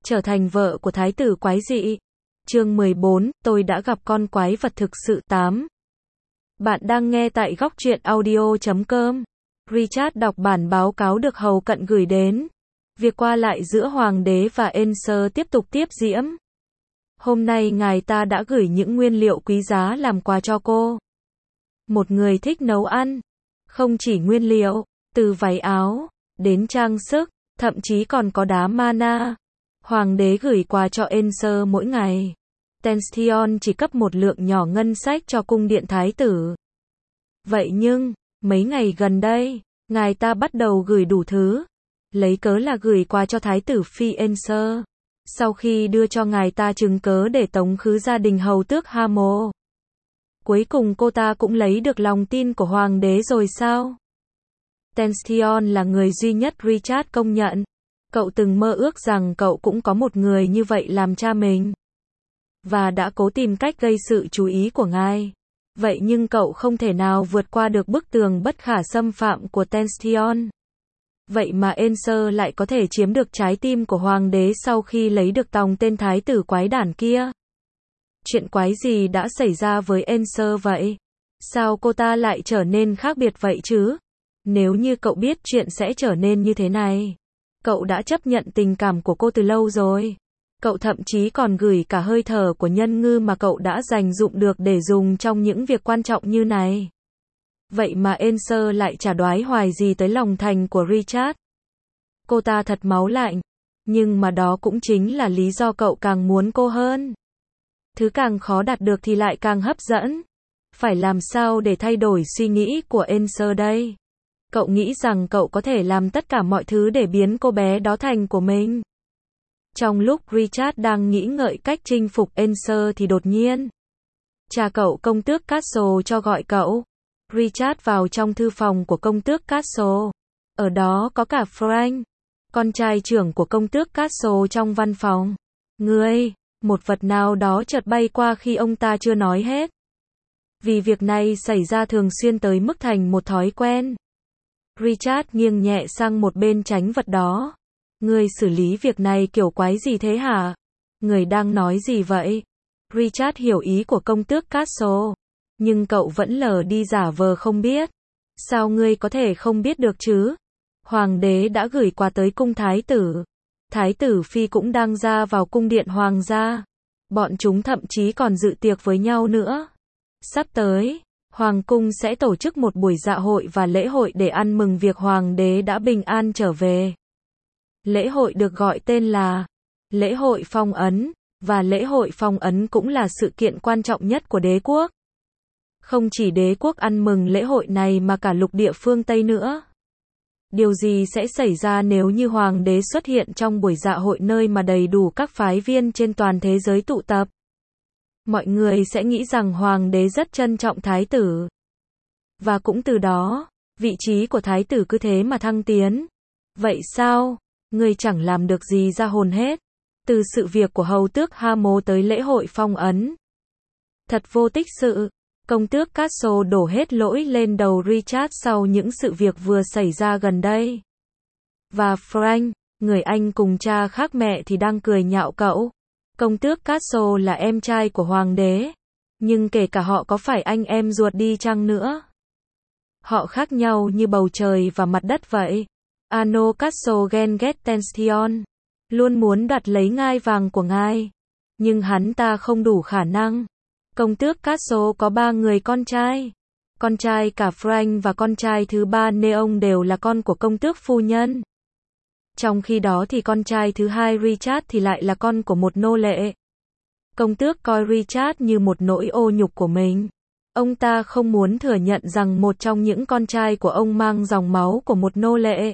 trở thành vợ của thái tử quái dị. Chương 14, tôi đã gặp con quái vật thực sự 8. Bạn đang nghe tại góc truyện audio.com. Richard đọc bản báo cáo được hầu cận gửi đến. Việc qua lại giữa hoàng đế và Ensor tiếp tục tiếp diễn. Hôm nay ngài ta đã gửi những nguyên liệu quý giá làm quà cho cô. Một người thích nấu ăn. Không chỉ nguyên liệu, từ váy áo, đến trang sức, thậm chí còn có đá mana. Hoàng đế gửi quà cho Ensor mỗi ngày. Tension chỉ cấp một lượng nhỏ ngân sách cho cung điện thái tử. Vậy nhưng, mấy ngày gần đây, ngài ta bắt đầu gửi đủ thứ. Lấy cớ là gửi quà cho thái tử phi Ensor. Sau khi đưa cho ngài ta chứng cớ để tống khứ gia đình hầu tước Hamo. Cuối cùng cô ta cũng lấy được lòng tin của hoàng đế rồi sao? Tension là người duy nhất Richard công nhận. Cậu từng mơ ước rằng cậu cũng có một người như vậy làm cha mình. Và đã cố tìm cách gây sự chú ý của ngài. Vậy nhưng cậu không thể nào vượt qua được bức tường bất khả xâm phạm của Tension. Vậy mà Ensor lại có thể chiếm được trái tim của hoàng đế sau khi lấy được tòng tên thái tử quái đản kia. Chuyện quái gì đã xảy ra với Ensor vậy? Sao cô ta lại trở nên khác biệt vậy chứ? Nếu như cậu biết chuyện sẽ trở nên như thế này, cậu đã chấp nhận tình cảm của cô từ lâu rồi. Cậu thậm chí còn gửi cả hơi thở của nhân ngư mà cậu đã dành dụm được để dùng trong những việc quan trọng như này. Vậy mà Ensor lại chả đoái hoài gì tới lòng thành của Richard. Cô ta thật máu lạnh. Nhưng mà đó cũng chính là lý do cậu càng muốn cô hơn. Thứ càng khó đạt được thì lại càng hấp dẫn. Phải làm sao để thay đổi suy nghĩ của Ensor đây? Cậu nghĩ rằng cậu có thể làm tất cả mọi thứ để biến cô bé đó thành của mình. Trong lúc Richard đang nghĩ ngợi cách chinh phục Ensor thì đột nhiên, cha cậu công tước Castle cho gọi cậu. Richard vào trong thư phòng của công tước Castle. Ở đó có cả Frank, con trai trưởng của công tước Castle trong văn phòng. Ngươi, một vật nào đó chợt bay qua khi ông ta chưa nói hết. Vì việc này xảy ra thường xuyên tới mức thành một thói quen. Richard nghiêng nhẹ sang một bên tránh vật đó. Ngươi xử lý việc này kiểu quái gì thế hả? Người đang nói gì vậy? Richard hiểu ý của công tước Castle. Nhưng cậu vẫn lờ đi giả vờ không biết. Sao ngươi có thể không biết được chứ? Hoàng đế đã gửi quà tới cung thái tử. Thái tử phi cũng đang ra vào cung điện hoàng gia. Bọn chúng thậm chí còn dự tiệc với nhau nữa. Sắp tới, hoàng cung sẽ tổ chức một buổi dạ hội và lễ hội để ăn mừng việc hoàng đế đã bình an trở về. Lễ hội được gọi tên là lễ hội phong ấn, và lễ hội phong ấn cũng là sự kiện quan trọng nhất của đế quốc. Không chỉ đế quốc ăn mừng lễ hội này mà cả lục địa phương Tây nữa. Điều gì sẽ xảy ra nếu như hoàng đế xuất hiện trong buổi dạ hội nơi mà đầy đủ các phái viên trên toàn thế giới tụ tập? Mọi người sẽ nghĩ rằng hoàng đế rất trân trọng thái tử. Và cũng từ đó, vị trí của thái tử cứ thế mà thăng tiến. Vậy sao? Ngươi chẳng làm được gì ra hồn hết. Từ sự việc của hầu tước Hamo tới lễ hội phong ấn. Thật vô tích sự. Công tước Castle đổ hết lỗi lên đầu Richard sau những sự việc vừa xảy ra gần đây. Và Frank, người anh cùng cha khác mẹ thì đang cười nhạo cậu. Công tước Castle là em trai của hoàng đế. Nhưng kể cả họ có phải anh em ruột đi chăng nữa, họ khác nhau như bầu trời và mặt đất vậy. Ano Castle ghen ghét Tension, luôn muốn đoạt lấy ngai vàng của ngài. Nhưng hắn ta không đủ khả năng. Công tước Castle có 3 người con trai. Con trai cả Frank và con trai thứ 3 Neon đều là con của công tước phu nhân. Trong khi đó thì con trai thứ 2 Richard thì lại là con của một nô lệ. Công tước coi Richard như một nỗi ô nhục của mình. Ông ta không muốn thừa nhận rằng một trong những con trai của ông mang dòng máu của một nô lệ.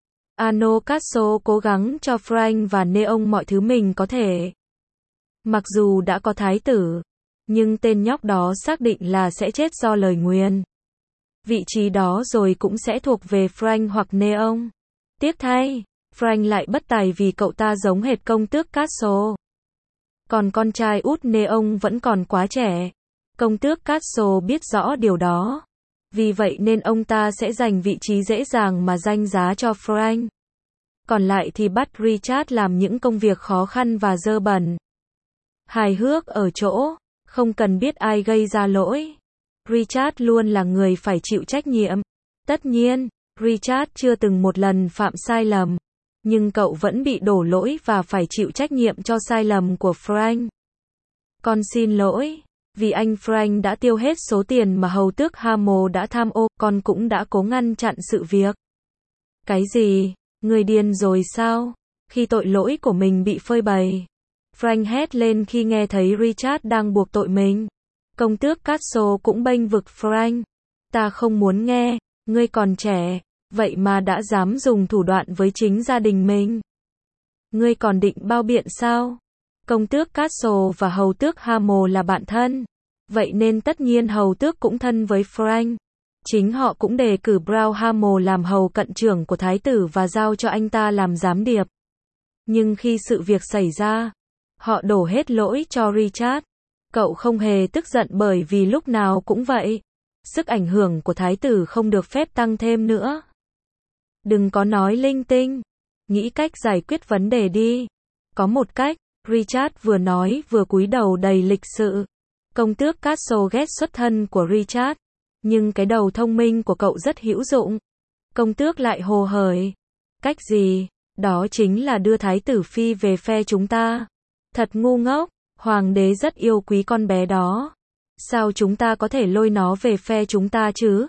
Ano Castle cố gắng cho Frank và Neon mọi thứ mình có thể. Mặc dù đã có thái tử, nhưng tên nhóc đó xác định là sẽ chết do lời nguyền. Vị trí đó rồi cũng sẽ thuộc về Frank hoặc Neon. Tiếc thay, Frank lại bất tài vì cậu ta giống hệt công tước Castle. Còn con trai út Neon vẫn còn quá trẻ. Công tước Castle biết rõ điều đó. Vì vậy nên ông ta sẽ giành vị trí dễ dàng mà danh giá cho Frank. còn lại thì bắt Richard làm những công việc khó khăn và dơ bẩn. Hài hước ở chỗ, không cần biết ai gây ra lỗi. Richard luôn là người phải chịu trách nhiệm. Tất nhiên, Richard chưa từng một lần phạm sai lầm, nhưng cậu vẫn bị đổ lỗi và phải chịu trách nhiệm cho sai lầm của Frank. Con xin lỗi, vì anh Frank đã tiêu hết số tiền mà hầu tước Hamill đã tham ô, con cũng đã cố ngăn chặn sự việc. Cái gì? Người điên rồi sao? Khi tội lỗi của mình bị phơi bày, Frank hét lên khi nghe thấy Richard đang buộc tội mình. Công tước Castle cũng bênh vực Frank. Ta không muốn nghe, ngươi còn trẻ, vậy mà đã dám dùng thủ đoạn với chính gia đình mình. Ngươi còn định bao biện sao? Công tước Castle và hầu tước Hamill là bạn thân, vậy nên tất nhiên hầu tước cũng thân với Frank. Chính họ cũng đề cử Brown Hamill làm hầu cận trưởng của thái tử và giao cho anh ta làm giám điệp. Nhưng khi sự việc xảy ra, họ đổ hết lỗi cho Richard. Cậu không hề tức giận bởi vì lúc nào cũng vậy. Sức ảnh hưởng của thái tử không được phép tăng thêm nữa. Đừng có nói linh tinh. Nghĩ cách giải quyết vấn đề đi. Có một cách, Richard vừa nói vừa cúi đầu đầy lịch sự. Công tước Castle ghét xuất thân của Richard, nhưng cái đầu thông minh của cậu rất hữu dụng. Công tước lại hồ hởi. Cách gì? Đó chính là đưa thái tử phi về phe chúng ta. Thật ngu ngốc, hoàng đế rất yêu quý con bé đó. Sao chúng ta có thể lôi nó về phe chúng ta chứ?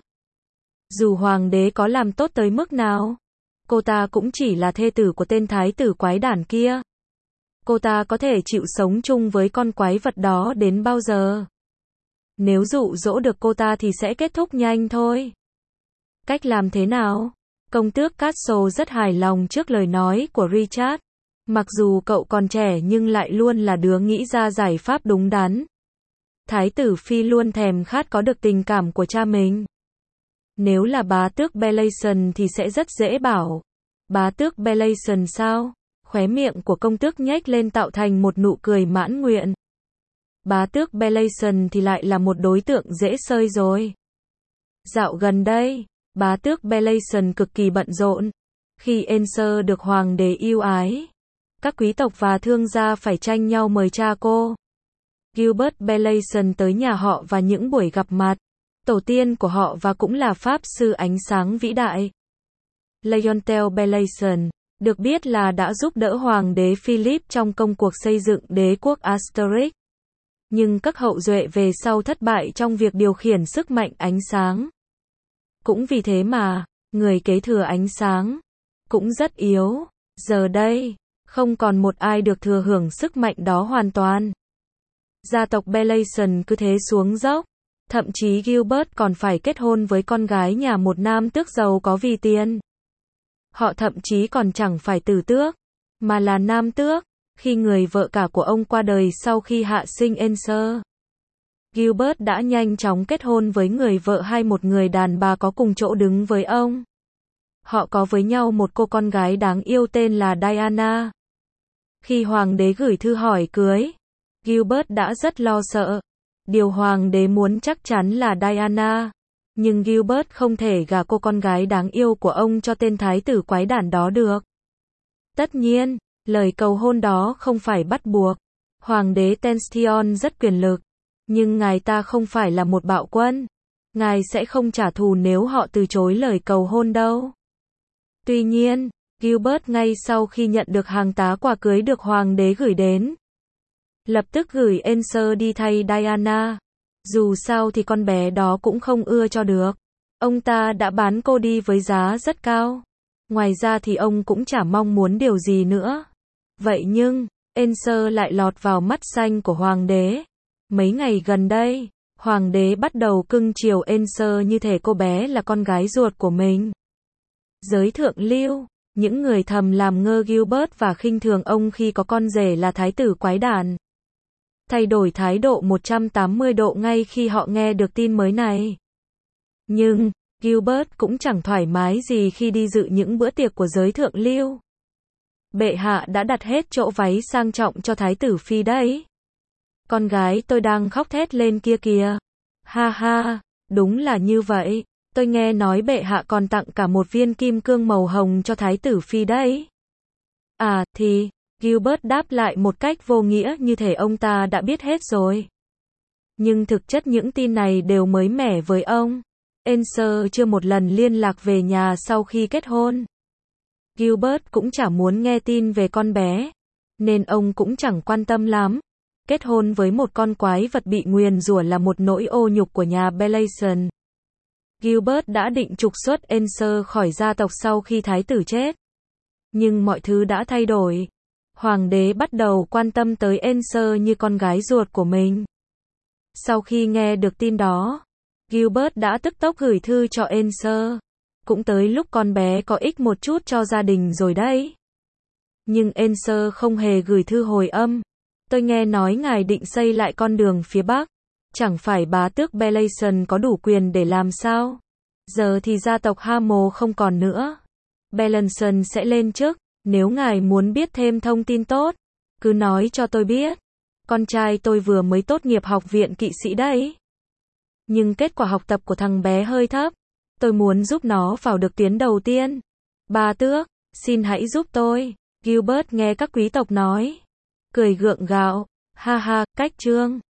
Dù hoàng đế có làm tốt tới mức nào, cô ta cũng chỉ là thê tử của tên thái tử quái đản kia. Cô ta có thể chịu sống chung với con quái vật đó đến bao giờ? Nếu dụ dỗ được cô ta thì sẽ kết thúc nhanh thôi. Cách làm thế nào? Công tước Castle rất hài lòng trước lời nói của Richard. Mặc dù cậu còn trẻ nhưng lại luôn là đứa nghĩ ra giải pháp đúng đắn. Thái tử phi luôn thèm khát có được tình cảm của cha mình. Nếu là bá tước Belation thì sẽ rất dễ bảo. Bá tước Belation sao? Khóe miệng của công tước nhếch lên tạo thành một nụ cười mãn nguyện. Bá tước Belation thì lại là một đối tượng dễ xơi rồi. Dạo gần đây, bá tước Belation cực kỳ bận rộn. Khi Ensor được hoàng đế yêu ái, các quý tộc và thương gia phải tranh nhau mời cha cô Gilbert Belation tới nhà họ và những buổi gặp mặt. Tổ tiên của họ và cũng là pháp sư ánh sáng vĩ đại. Leontel Belation, được biết là đã giúp đỡ hoàng đế Philip trong công cuộc xây dựng đế quốc Asterix. Nhưng các hậu duệ về sau thất bại trong việc điều khiển sức mạnh ánh sáng. Cũng vì thế mà, người kế thừa ánh sáng cũng rất yếu. Giờ đây, không còn một ai được thừa hưởng sức mạnh đó hoàn toàn. Gia tộc Belation cứ thế xuống dốc. Thậm chí Gilbert còn phải kết hôn với con gái nhà một nam tước giàu có vì tiền. Họ thậm chí còn chẳng phải tử tước, mà là nam tước, khi người vợ cả của ông qua đời sau khi hạ sinh Ensor. Gilbert đã nhanh chóng kết hôn với người vợ hay một người đàn bà có cùng chỗ đứng với ông. Họ có với nhau một cô con gái đáng yêu tên là Diana. Khi hoàng đế gửi thư hỏi cưới, Gilbert đã rất lo sợ. Điều hoàng đế muốn chắc chắn là Diana. Nhưng Gilbert không thể gả cô con gái đáng yêu của ông cho tên thái tử quái đản đó được. Tất nhiên, lời cầu hôn đó không phải bắt buộc. Hoàng đế Tension rất quyền lực. Nhưng ngài ta không phải là một bạo quân. Ngài sẽ không trả thù nếu họ từ chối lời cầu hôn đâu. Tuy nhiên, Gilbert ngay sau khi nhận được hàng tá quà cưới được hoàng đế gửi đến, lập tức gửi Ensor đi thay Diana. Dù sao thì con bé đó cũng không ưa cho được. Ông ta đã bán cô đi với giá rất cao. Ngoài ra thì ông cũng chả mong muốn điều gì nữa. Vậy nhưng, Ensor lại lọt vào mắt xanh của hoàng đế. Mấy ngày gần đây, hoàng đế bắt đầu cưng chiều Ensor như thể cô bé là con gái ruột của mình. Giới thượng lưu, những người thầm làm ngơ Gilbert và khinh thường ông khi có con rể là thái tử quái đản. Thay đổi thái độ 180 độ ngay khi họ nghe được tin mới này. Nhưng, Gilbert cũng chẳng thoải mái gì khi đi dự những bữa tiệc của giới thượng lưu. Bệ hạ đã đặt hết chỗ váy sang trọng cho thái tử phi đấy. Con gái tôi đang khóc thét lên kia kìa. Ha ha, đúng là như vậy. Tôi nghe nói bệ hạ còn tặng cả một viên kim cương màu hồng cho thái tử phi đấy. À, thì, Gilbert đáp lại một cách vô nghĩa như thể ông ta đã biết hết rồi. Nhưng thực chất những tin này đều mới mẻ với ông. Ansel chưa một lần liên lạc về nhà sau khi kết hôn. Gilbert cũng chả muốn nghe tin về con bé, nên ông cũng chẳng quan tâm lắm. Kết hôn với một con quái vật bị nguyền rủa là một nỗi ô nhục của nhà Belason. Gilbert đã định trục xuất Ansel khỏi gia tộc sau khi thái tử chết. Nhưng mọi thứ đã thay đổi. Hoàng đế bắt đầu quan tâm tới Ansel như con gái ruột của mình. Sau khi nghe được tin đó, Gilbert đã tức tốc gửi thư cho Ansel. Cũng tới lúc con bé có ích một chút cho gia đình rồi đấy. Nhưng Ansel không hề gửi thư hồi âm. Tôi nghe nói ngài định xây lại con đường phía Bắc. Chẳng phải bá tước Belason có đủ quyền để làm sao? Giờ thì gia tộc Hamill không còn nữa. Belason sẽ lên chức. Nếu ngài muốn biết thêm thông tin tốt, cứ nói cho tôi biết. Con trai tôi vừa mới tốt nghiệp học viện kỵ sĩ đấy. Nhưng kết quả học tập của thằng bé hơi thấp. Tôi muốn giúp nó vào được tuyến đầu tiên. Bá tước, xin hãy giúp tôi. Gilbert nghe các quý tộc nói. Cười gượng gạo. Ha ha, cách trương.